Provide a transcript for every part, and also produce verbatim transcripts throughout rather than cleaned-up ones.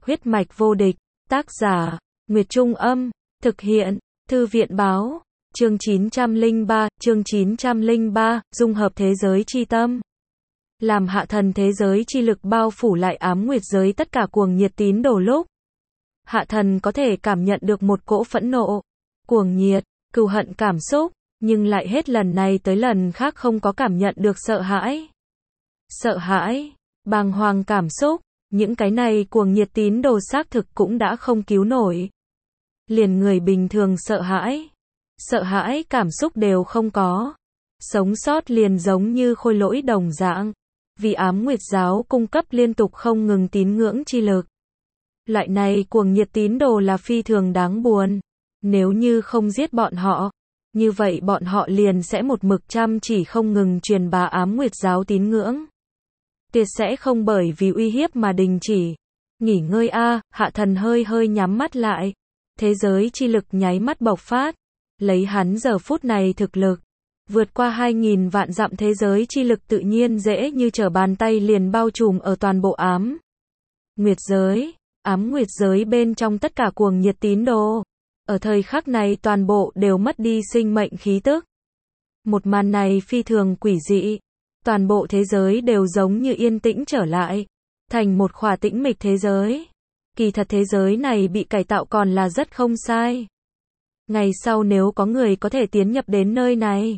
Huyết mạch vô địch, tác giả, Nguyệt Trung Âm, thực hiện, Thư viện Báo, chương chín trăm lẻ ba, chương chín trăm lẻ ba, dung hợp thế giới chi tâm. Làm hạ thần thế giới chi lực bao phủ lại ám nguyệt giới tất cả cuồng nhiệt tín đồ lúc. Hạ thần có thể cảm nhận được một cỗ phẫn nộ, cuồng nhiệt, cừu hận cảm xúc, nhưng lại hết lần này tới lần khác không có cảm nhận được sợ hãi. Sợ hãi, bàng hoàng cảm xúc, những cái này cuồng nhiệt tín đồ xác thực cũng đã không cứu nổi. Liền người bình thường sợ hãi, sợ hãi cảm xúc đều không có. Sống sót liền giống như khôi lỗi đồng dạng, vì ám nguyệt giáo cung cấp liên tục không ngừng tín ngưỡng chi lực. Loại này cuồng nhiệt tín đồ là phi thường đáng buồn. Nếu như không giết bọn họ, như vậy bọn họ liền sẽ một mực chăm chỉ không ngừng truyền bá ám nguyệt giáo tín ngưỡng. Tuyệt sẽ không bởi vì uy hiếp mà đình chỉ. Nghỉ ngơi a, hạ thần hơi hơi nhắm mắt lại. Thế giới chi lực nháy mắt bộc phát. Lấy hắn giờ phút này thực lực. Vượt qua hai nghìn vạn dặm thế giới chi lực tự nhiên dễ như trở bàn tay liền bao trùm ở toàn bộ ám nguyệt giới. Ám nguyệt giới bên trong tất cả cuồng nhiệt tín đồ. Ở thời khắc này toàn bộ đều mất đi sinh mệnh khí tức. Một màn này phi thường quỷ dị. Toàn bộ thế giới đều giống như yên tĩnh trở lại. Thành một khỏa tĩnh mịch thế giới. Kỳ thật thế giới này bị cải tạo còn là rất không sai. Ngày sau nếu có người có thể tiến nhập đến nơi này.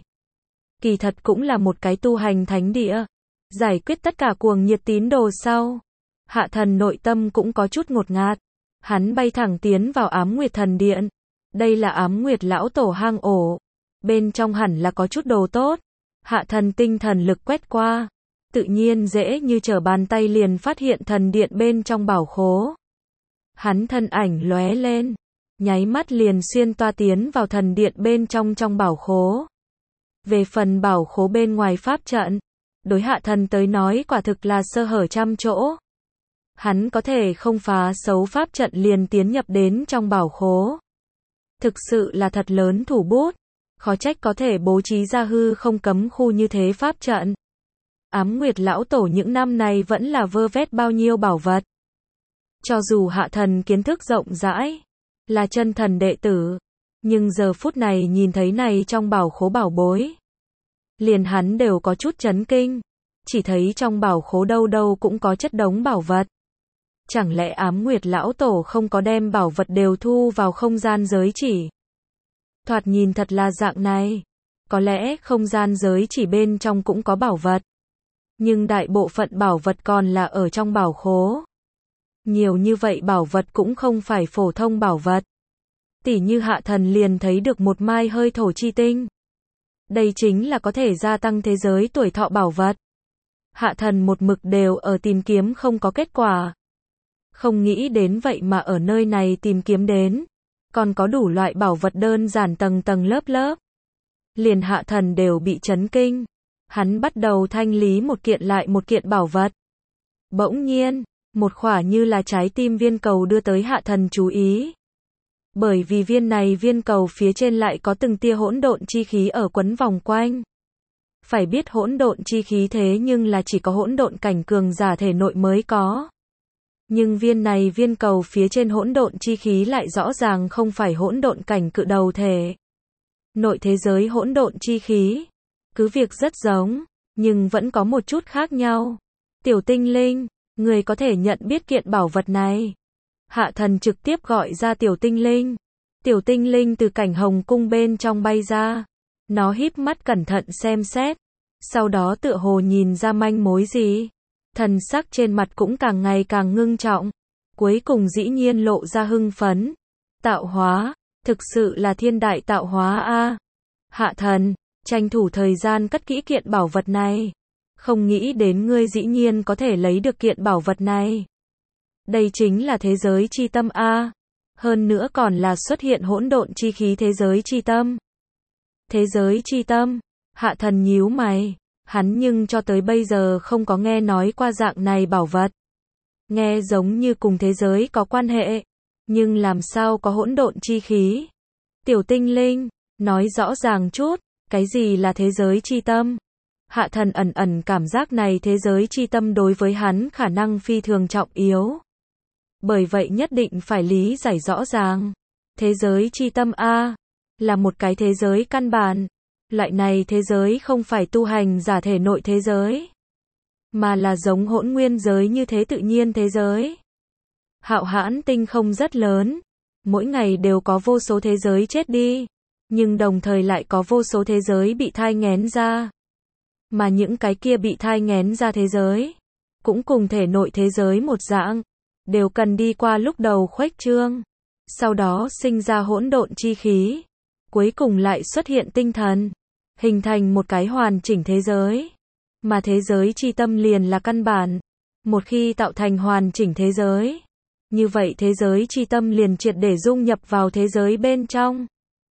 Kỳ thật cũng là một cái tu hành thánh địa. Giải quyết tất cả cuồng nhiệt tín đồ sau. Hạ thần nội tâm cũng có chút ngột ngạt. Hắn bay thẳng tiến vào ám nguyệt thần điện. Đây là ám nguyệt lão tổ hang ổ. Bên trong hẳn là có chút đồ tốt. Hạ thần tinh thần lực quét qua. Tự nhiên dễ như trở bàn tay liền phát hiện thần điện bên trong bảo khố. Hắn thân ảnh lóe lên. Nháy mắt liền xuyên toa tiến vào thần điện bên trong trong bảo khố. Về phần bảo khố bên ngoài pháp trận. Đối hạ thần tới nói quả thực là sơ hở trăm chỗ. Hắn có thể không phá xấu pháp trận liền tiến nhập đến trong bảo khố. Thực sự là thật lớn thủ bút. Khó trách có thể bố trí ra hư không cấm khu như thế pháp trận. Ám nguyệt lão tổ những năm này vẫn là vơ vét bao nhiêu bảo vật. Cho dù hạ thần kiến thức rộng rãi, là chân thần đệ tử, nhưng giờ phút này nhìn thấy này trong bảo khố bảo bối. Liền hắn đều có chút chấn kinh, chỉ thấy trong bảo khố đâu đâu cũng có chất đống bảo vật. Chẳng lẽ ám nguyệt lão tổ không có đem bảo vật đều thu vào không gian giới chỉ? Thoạt nhìn thật là dạng này. Có lẽ không gian giới chỉ bên trong cũng có bảo vật. Nhưng đại bộ phận bảo vật còn là ở trong bảo khố. Nhiều như vậy bảo vật cũng không phải phổ thông bảo vật. Tỉ như hạ thần liền thấy được một mai hơi thổ chi tinh. Đây chính là có thể gia tăng thế giới tuổi thọ bảo vật. Hạ thần một mực đều ở tìm kiếm không có kết quả. Không nghĩ đến vậy mà ở nơi này tìm kiếm đến. Còn có đủ loại bảo vật đơn giản tầng tầng lớp lớp. Liền hạ thần đều bị chấn kinh. Hắn bắt đầu thanh lý một kiện lại một kiện bảo vật. Bỗng nhiên, một khỏa như là trái tim viên cầu đưa tới hạ thần chú ý. Bởi vì viên này viên cầu phía trên lại có từng tia hỗn độn chi khí ở quấn vòng quanh. Phải biết hỗn độn chi khí thế nhưng là chỉ có hỗn độn cảnh cường giả thể nội mới có. Nhưng viên này viên cầu phía trên hỗn độn chi khí lại rõ ràng không phải hỗn độn cảnh cự đầu thể. Nội thế giới hỗn độn chi khí, cứ việc rất giống, nhưng vẫn có một chút khác nhau. Tiểu tinh linh, người có thể nhận biết kiện bảo vật này. Hạ thần trực tiếp gọi ra tiểu tinh linh. Tiểu tinh linh từ cảnh hồng cung bên trong bay ra. Nó híp mắt cẩn thận xem xét. Sau đó tựa hồ nhìn ra manh mối gì. Thần sắc trên mặt cũng càng ngày càng ngưng trọng. Cuối cùng dĩ nhiên lộ ra hưng phấn. Tạo hóa, thực sự là thiên đại tạo hóa a. Hạ thần, tranh thủ thời gian cất kỹ kiện bảo vật này. Không nghĩ đến ngươi dĩ nhiên có thể lấy được kiện bảo vật này. Đây chính là thế giới chi tâm a. Hơn nữa còn là xuất hiện hỗn độn chi khí thế giới chi tâm. Thế giới chi tâm, hạ thần nhíu mày. Hắn nhưng cho tới bây giờ không có nghe nói qua dạng này bảo vật. Nghe giống như cùng thế giới có quan hệ. Nhưng làm sao có hỗn độn chi khí? Tiểu tinh linh, nói rõ ràng chút, cái gì là thế giới chi tâm? Hạ thần ẩn ẩn cảm giác này thế giới chi tâm đối với hắn khả năng phi thường trọng yếu. Bởi vậy nhất định phải lý giải rõ ràng. Thế giới chi tâm A là một cái thế giới căn bản. Loại này thế giới không phải tu hành giả thể nội thế giới, mà là giống hỗn nguyên giới như thế tự nhiên thế giới. Hạo hãn tinh không rất lớn, mỗi ngày đều có vô số thế giới chết đi, nhưng đồng thời lại có vô số thế giới bị thai nghén ra. Mà những cái kia bị thai nghén ra thế giới, cũng cùng thể nội thế giới một dạng, đều cần đi qua lúc đầu khuếch trương, sau đó sinh ra hỗn độn chi khí, cuối cùng lại xuất hiện tinh thần, hình thành một cái hoàn chỉnh thế giới. Mà thế giới chi tâm liền là căn bản. Một khi tạo thành hoàn chỉnh thế giới, như vậy thế giới chi tâm liền triệt để dung nhập vào thế giới bên trong.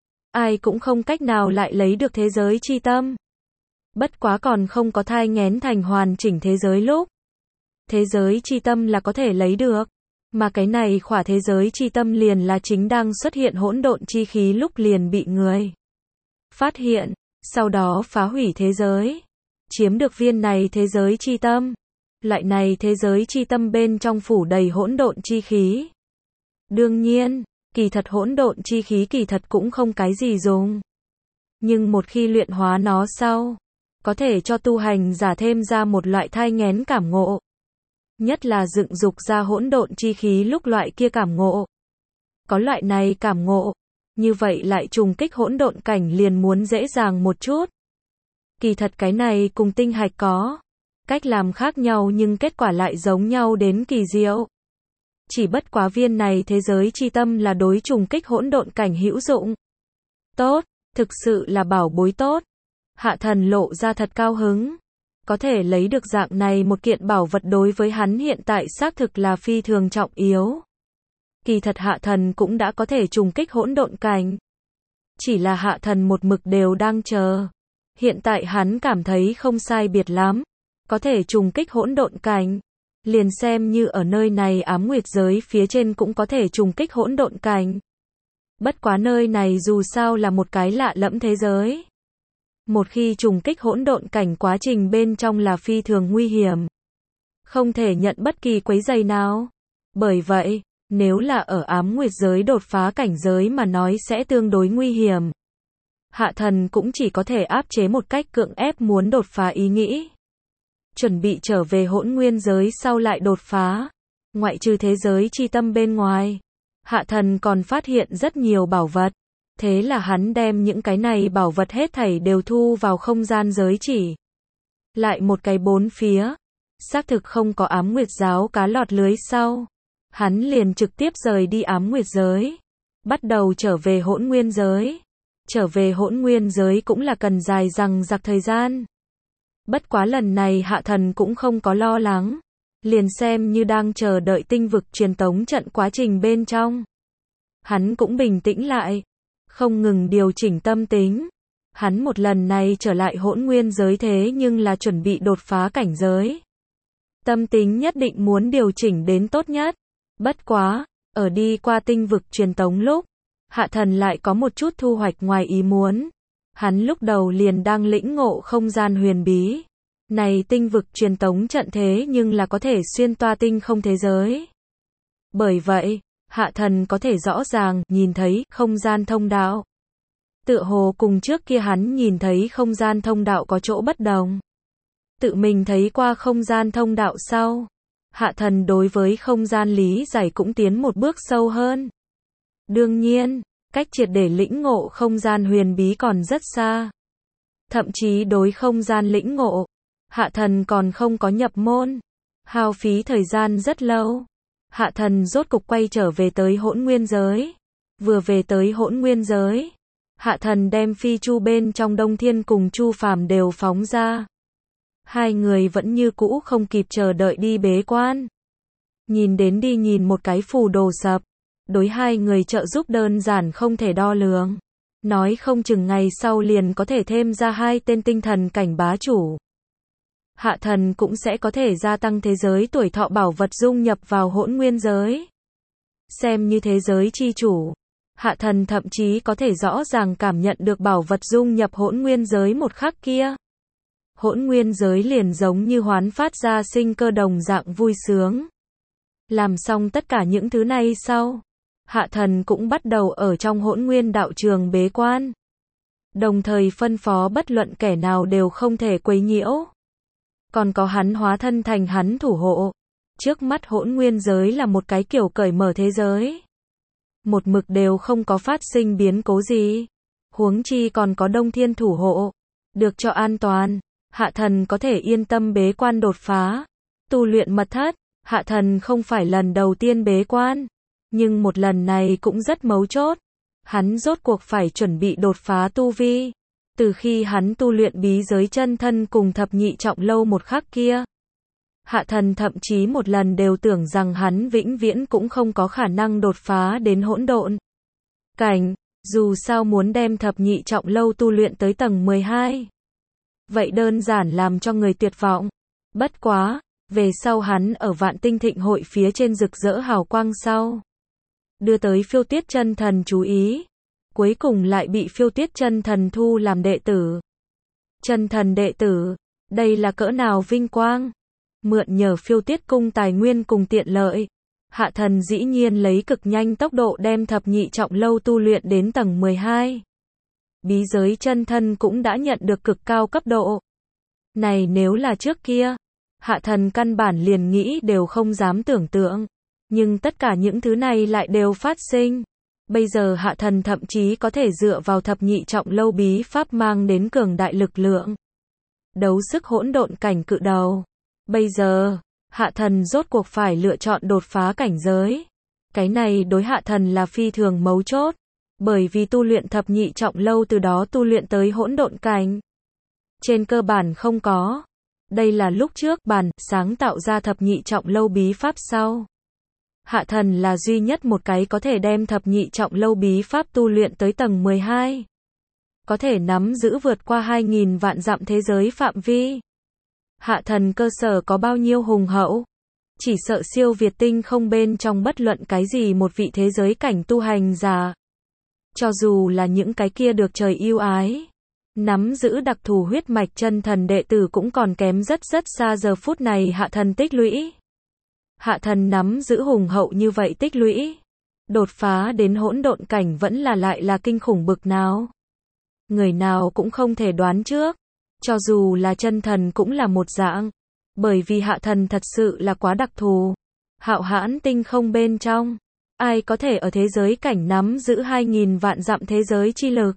Ai cũng không cách nào lại lấy được thế giới chi tâm. Bất quá còn không có thai nghén thành hoàn chỉnh thế giới lúc, thế giới chi tâm là có thể lấy được. Mà cái này khỏa thế giới chi tâm liền là chính đang xuất hiện hỗn độn chi khí lúc liền bị người phát hiện, sau đó phá hủy thế giới, chiếm được viên này thế giới chi tâm. Loại này thế giới chi tâm bên trong phủ đầy hỗn độn chi khí. Đương nhiên, kỳ thật hỗn độn chi khí kỳ thật cũng không cái gì dùng. Nhưng một khi luyện hóa nó sau, có thể cho tu hành giả thêm ra một loại thai nghén cảm ngộ. Nhất là dựng dục ra hỗn độn chi khí lúc loại kia cảm ngộ. Có loại này cảm ngộ, như vậy lại trùng kích hỗn độn cảnh liền muốn dễ dàng một chút. Kỳ thật cái này cùng tinh hạch có cách làm khác nhau nhưng kết quả lại giống nhau đến kỳ diệu. Chỉ bất quá viên này thế giới chi tâm là đối trùng kích hỗn độn cảnh hữu dụng. Tốt, thực sự là bảo bối tốt. Hạ thần lộ ra thật cao hứng. Có thể lấy được dạng này một kiện bảo vật đối với hắn hiện tại xác thực là phi thường trọng yếu. Kỳ thật hạ thần cũng đã có thể trùng kích hỗn độn cảnh. Chỉ là hạ thần một mực đều đang chờ. Hiện tại hắn cảm thấy không sai biệt lắm. Có thể trùng kích hỗn độn cảnh. Liền xem như ở nơi này ám nguyệt giới phía trên cũng có thể trùng kích hỗn độn cảnh. Bất quá nơi này dù sao là một cái lạ lẫm thế giới. Một khi trùng kích hỗn độn cảnh quá trình bên trong là phi thường nguy hiểm. Không thể nhận bất kỳ quấy rầy nào. Bởi vậy, nếu là ở ám nguyệt giới đột phá cảnh giới mà nói sẽ tương đối nguy hiểm. Hạ thần cũng chỉ có thể áp chế một cách cưỡng ép muốn đột phá ý nghĩ. Chuẩn bị trở về hỗn nguyên giới sau lại đột phá. Ngoại trừ thế giới chi tâm bên ngoài, hạ thần còn phát hiện rất nhiều bảo vật. Thế là hắn đem những cái này bảo vật hết thảy đều thu vào không gian giới chỉ. Lại một cái bốn phía. Xác thực không có ám nguyệt giáo cá lọt lưới sau. Hắn liền trực tiếp rời đi ám nguyệt giới. Bắt đầu trở về hỗn nguyên giới. Trở về hỗn nguyên giới cũng là cần dài dằng dặc thời gian. Bất quá lần này hạ thần cũng không có lo lắng. Liền xem như đang chờ đợi tinh vực truyền tống trận quá trình bên trong. Hắn cũng bình tĩnh lại. Không ngừng điều chỉnh tâm tính. Hắn một lần này trở lại hỗn nguyên giới thế nhưng là chuẩn bị đột phá cảnh giới. Tâm tính nhất định muốn điều chỉnh đến tốt nhất. Bất quá, ở đi qua tinh vực truyền tống lúc, hạ thần lại có một chút thu hoạch ngoài ý muốn. Hắn lúc đầu liền đang lĩnh ngộ không gian huyền bí. Này tinh vực truyền tống trận thế nhưng là có thể xuyên toa tinh không thế giới. Bởi vậy, hạ thần có thể rõ ràng nhìn thấy không gian thông đạo. Tựa hồ cùng trước kia hắn nhìn thấy không gian thông đạo có chỗ bất đồng. Tự mình thấy qua không gian thông đạo sau, hạ thần đối với không gian lý giải cũng tiến một bước sâu hơn. Đương nhiên, cách triệt để lĩnh ngộ không gian huyền bí còn rất xa. Thậm chí đối không gian lĩnh ngộ, hạ thần còn không có nhập môn. Hao phí thời gian rất lâu. Hạ thần rốt cục quay trở về tới hỗn nguyên giới. Vừa về tới hỗn nguyên giới, hạ thần đem phi chu bên trong Đông Thiên cùng Chu Phàm đều phóng ra. Hai người vẫn như cũ không kịp chờ đợi đi bế quan. Nhìn đến đi nhìn một cái phù đồ sập. Đối hai người trợ giúp đơn giản không thể đo lường. Nói không chừng ngày sau liền có thể thêm ra hai tên tinh thần cảnh bá chủ. Hạ thần cũng sẽ có thể gia tăng thế giới tuổi thọ bảo vật dung nhập vào hỗn nguyên giới. Xem như thế giới chi chủ, hạ thần thậm chí có thể rõ ràng cảm nhận được bảo vật dung nhập hỗn nguyên giới một khắc kia. Hỗn nguyên giới liền giống như hoán phát ra sinh cơ đồng dạng vui sướng. Làm xong tất cả những thứ này sau, Hạ Thần cũng bắt đầu ở trong Hỗn Nguyên đạo trường bế quan. Đồng thời phân phó bất luận kẻ nào đều không thể quấy nhiễu. Còn có hắn hóa thân thành hắn thủ hộ. Trước mắt Hỗn Nguyên giới là một cái kiểu cởi mở thế giới. Một mực đều không có phát sinh biến cố gì. Huống chi còn có Đông Thiên thủ hộ. Được cho an toàn, Hạ Thần có thể yên tâm bế quan đột phá. Tu luyện mật thất, Hạ Thần không phải lần đầu tiên bế quan. Nhưng một lần này cũng rất mấu chốt. Hắn rốt cuộc phải chuẩn bị đột phá tu vi. Từ khi hắn tu luyện bí giới chân thân cùng thập nhị trọng lâu một khắc kia. Hạ Thần thậm chí một lần đều tưởng rằng hắn vĩnh viễn cũng không có khả năng đột phá đến hỗn độn cảnh. Dù sao muốn đem thập nhị trọng lâu tu luyện tới tầng mười hai. Vậy đơn giản làm cho người tuyệt vọng. Bất quá, về sau hắn ở Vạn Tinh Thịnh hội phía trên rực rỡ hào quang sau. Đưa tới Phiêu Tuyết chân thần chú ý. Cuối cùng lại bị Phiêu Tuyết chân thần thu làm đệ tử. Chân thần đệ tử, đây là cỡ nào vinh quang. Mượn nhờ Phiêu Tuyết cung tài nguyên cùng tiện lợi. Hạ Thần dĩ nhiên lấy cực nhanh tốc độ đem thập nhị trọng lâu tu luyện đến tầng mười hai. Bí giới chân thân cũng đã nhận được cực cao cấp độ. Này nếu là trước kia, Hạ Thần căn bản liền nghĩ đều không dám tưởng tượng. Nhưng tất cả những thứ này lại đều phát sinh. Bây giờ Hạ Thần thậm chí có thể dựa vào thập nhị trọng lâu bí pháp mang đến cường đại lực lượng. Đấu sức hỗn độn cảnh cự đầu. Bây giờ, Hạ Thần rốt cuộc phải lựa chọn đột phá cảnh giới. Cái này đối Hạ Thần là phi thường mấu chốt. Bởi vì tu luyện thập nhị trọng lâu từ đó tu luyện tới hỗn độn cảnh. Trên cơ bản không có. Đây là lúc trước bản sáng tạo ra thập nhị trọng lâu bí pháp sau. Hạ Thần là duy nhất một cái có thể đem thập nhị trọng lâu bí pháp tu luyện tới tầng mười hai. Có thể nắm giữ vượt qua hai nghìn vạn dặm thế giới phạm vi. Hạ Thần cơ sở có bao nhiêu hùng hậu. Chỉ sợ siêu việt tinh không bên trong bất luận cái gì một vị thế giới cảnh tu hành giả. Cho dù là những cái kia được trời yêu ái. Nắm giữ đặc thù huyết mạch chân thần đệ tử cũng còn kém rất rất xa giờ phút này Hạ Thần tích lũy. Hạ Thần nắm giữ hùng hậu như vậy tích lũy. Đột phá đến hỗn độn cảnh vẫn là lại là kinh khủng bực nào. Người nào cũng không thể đoán trước. Cho dù là chân thần cũng là một dạng. Bởi vì Hạ Thần thật sự là quá đặc thù. Hạo hãn tinh không bên trong. Ai có thể ở thế giới cảnh nắm giữ hai nghìn vạn dặm thế giới chi lực.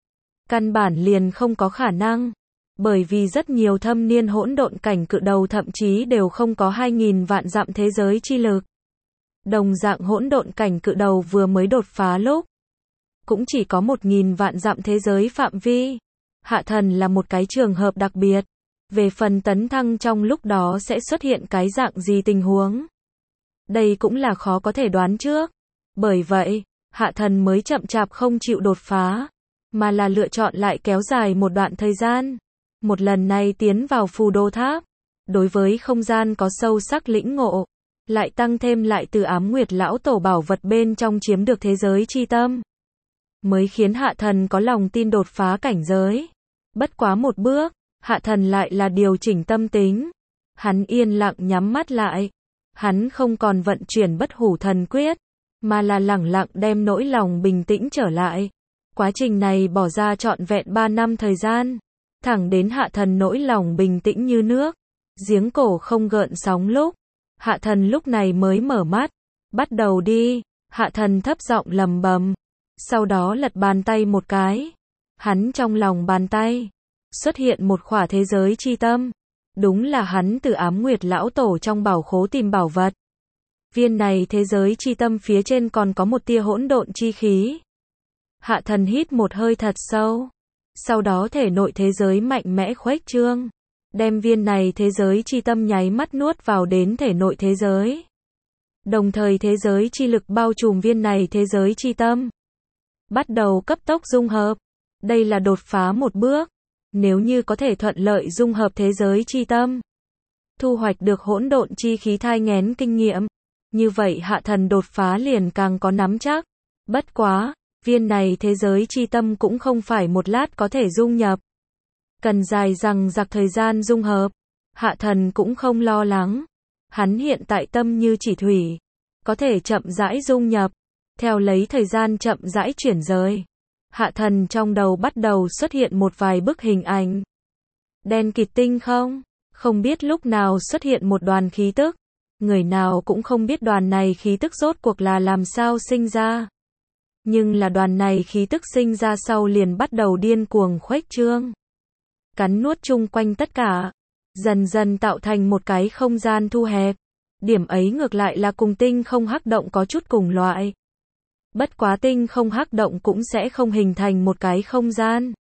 Căn bản liền không có khả năng. Bởi vì rất nhiều thâm niên hỗn độn cảnh cự đầu thậm chí đều không có hai nghìn vạn dặm thế giới chi lực. Đồng dạng hỗn độn cảnh cự đầu vừa mới đột phá lúc. Cũng chỉ có một nghìn vạn dặm thế giới phạm vi. Hạ Thần là một cái trường hợp đặc biệt. Về phần tấn thăng trong lúc đó sẽ xuất hiện cái dạng gì tình huống. Đây cũng là khó có thể đoán trước. Bởi vậy, Hạ Thần mới chậm chạp không chịu đột phá. Mà là lựa chọn lại kéo dài một đoạn thời gian. Một lần này tiến vào Phù Đô Tháp. Đối với không gian có sâu sắc lĩnh ngộ. Lại tăng thêm lại từ Ám Nguyệt Lão Tổ bảo vật bên trong chiếm được thế giới chi tâm. Mới khiến Hạ Thần có lòng tin đột phá cảnh giới. Bất quá một bước, Hạ Thần lại là điều chỉnh tâm tính. Hắn yên lặng nhắm mắt lại. Hắn không còn vận chuyển bất hủ thần quyết. Mà là lẳng lặng đem nỗi lòng bình tĩnh trở lại. Quá trình này bỏ ra trọn vẹn ba năm thời gian. Thẳng đến Hạ Thần nỗi lòng bình tĩnh như nước. Giếng cổ không gợn sóng lúc. Hạ Thần lúc này mới mở mắt. Bắt đầu đi. Hạ Thần thấp giọng lầm bầm. Sau đó lật bàn tay một cái. Hắn trong lòng bàn tay. Xuất hiện một khỏa thế giới chi tâm. Đúng là hắn từ Ám Nguyệt Lão Tổ trong bảo khố tìm bảo vật. Viên này thế giới chi tâm phía trên còn có một tia hỗn độn chi khí. Hạ Thần hít một hơi thật sâu. Sau đó thể nội thế giới mạnh mẽ khuếch trương. Đem viên này thế giới chi tâm nháy mắt nuốt vào đến thể nội thế giới. Đồng thời thế giới chi lực bao trùm viên này thế giới chi tâm. Bắt đầu cấp tốc dung hợp. Đây là đột phá một bước. Nếu như có thể thuận lợi dung hợp thế giới chi tâm. Thu hoạch được hỗn độn chi khí thai nghén kinh nghiệm. Như vậy Hạ Thần đột phá liền càng có nắm chắc. Bất quá, viên này thế giới chi tâm cũng không phải một lát có thể dung nhập. Cần dài dằng dặc thời gian dung hợp. Hạ Thần cũng không lo lắng. Hắn hiện tại tâm như chỉ thủy, có thể chậm rãi dung nhập, theo lấy thời gian chậm rãi chuyển rời. Hạ thần trong đầu bắt đầu xuất hiện một vài bức hình ảnh. Đen kịt tinh không, không biết lúc nào xuất hiện một đoàn khí tức. Người nào cũng không biết đoàn này khí tức rốt cuộc là làm sao sinh ra. Nhưng là đoàn này khí tức sinh ra sau liền bắt đầu điên cuồng khuếch trương. Cắn nuốt chung quanh tất cả, dần dần tạo thành một cái không gian thu hẹp. Điểm ấy ngược lại là cùng tinh không hắc động có chút cùng loại. Bất quá tinh không hắc động cũng sẽ không hình thành một cái không gian,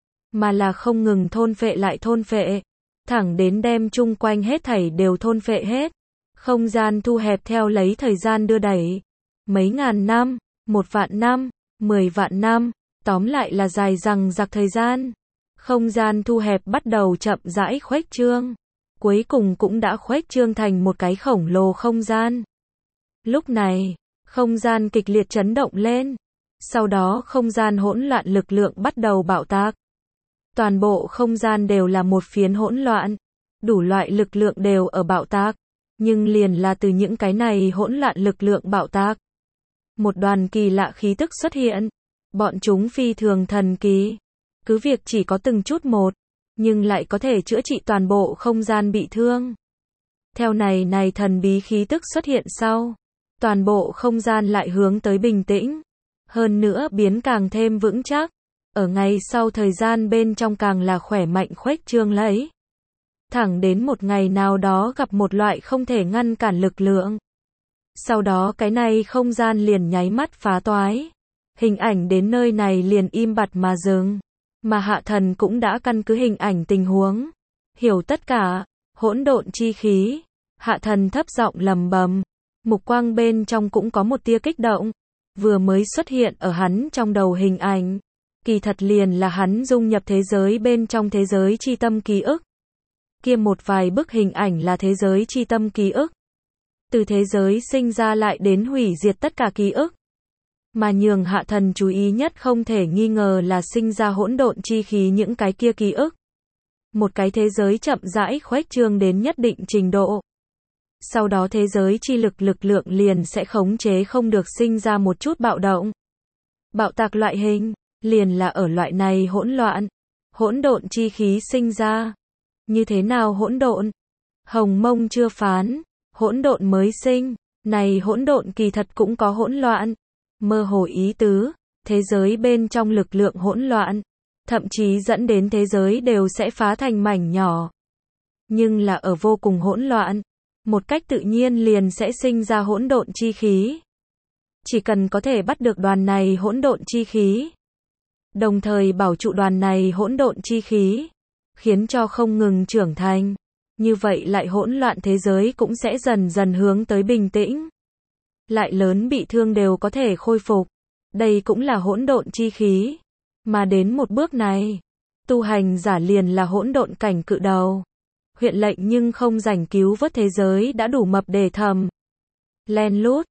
mà là không ngừng thôn phệ lại thôn phệ, thẳng đến đem chung quanh hết thảy đều thôn phệ hết. Không gian thu hẹp theo lấy thời gian đưa đẩy. Mấy ngàn năm, một vạn năm, mười vạn năm, tóm lại là dài dằng dặc thời gian. Không gian thu hẹp bắt đầu chậm rãi khuếch trương. Cuối cùng cũng đã khuếch trương thành một cái khổng lồ không gian. Lúc này, không gian kịch liệt chấn động lên. Sau đó không gian hỗn loạn lực lượng bắt đầu bạo tạc. Toàn bộ không gian đều là một phiến hỗn loạn. Đủ loại lực lượng đều ở bạo tạc. Nhưng liền là từ những cái này hỗn loạn lực lượng bạo tạc, một đoàn kỳ lạ khí tức xuất hiện. Bọn chúng phi thường thần kỳ. Cứ việc chỉ có từng chút một, nhưng lại có thể chữa trị toàn bộ không gian bị thương. Theo này này thần bí khí tức xuất hiện sau, toàn bộ không gian lại hướng tới bình tĩnh. Hơn nữa biến càng thêm vững chắc. Ở ngày sau thời gian bên trong càng là khỏe mạnh khuếch trương lấy. Thẳng đến một ngày nào đó gặp một loại không thể ngăn cản lực lượng. Sau đó cái này không gian liền nháy mắt phá toái. Hình ảnh đến nơi này liền im bặt mà dừng. Mà hạ thần cũng đã căn cứ hình ảnh tình huống, hiểu tất cả. Hỗn độn chi khí. Hạ thần thấp giọng lầm bầm. Mục quang bên trong cũng có một tia kích động. Vừa mới xuất hiện ở hắn trong đầu hình ảnh. Kỳ thật liền là hắn dung nhập thế giới bên trong thế giới chi tâm ký ức. Kia một vài bức hình ảnh là thế giới chi tâm ký ức. Từ thế giới sinh ra lại đến hủy diệt tất cả ký ức. Mà nhường hạ thần chú ý nhất không thể nghi ngờ là sinh ra hỗn độn chi khí những cái kia ký ức. Một cái thế giới chậm rãi khuếch trương đến nhất định trình độ. Sau đó thế giới chi lực lực lượng liền sẽ khống chế không được sinh ra một chút bạo động. Bạo tạc loại hình, liền là ở loại này hỗn loạn. Hỗn độn chi khí sinh ra. Như thế nào hỗn độn? Hồng Mông chưa phán, hỗn độn mới sinh, này hỗn độn kỳ thật cũng có hỗn loạn. Mơ hồ ý tứ, thế giới bên trong lực lượng hỗn loạn, thậm chí dẫn đến thế giới đều sẽ phá thành mảnh nhỏ. Nhưng là ở vô cùng hỗn loạn, một cách tự nhiên liền sẽ sinh ra hỗn độn chi khí. Chỉ cần có thể bắt được đoàn này hỗn độn chi khí, đồng thời bảo trụ đoàn này hỗn độn chi khí, khiến cho không ngừng trưởng thành, như vậy lại hỗn loạn thế giới cũng sẽ dần dần hướng tới bình tĩnh. Lại lớn bị thương đều có thể khôi phục. Đây cũng là hỗn độn chi khí. Mà đến một bước này, tu hành giả liền là hỗn độn cảnh cự đầu. Huyện lệnh nhưng không rảnh cứu vớt thế giới đã đủ mập để thầm. Len lút,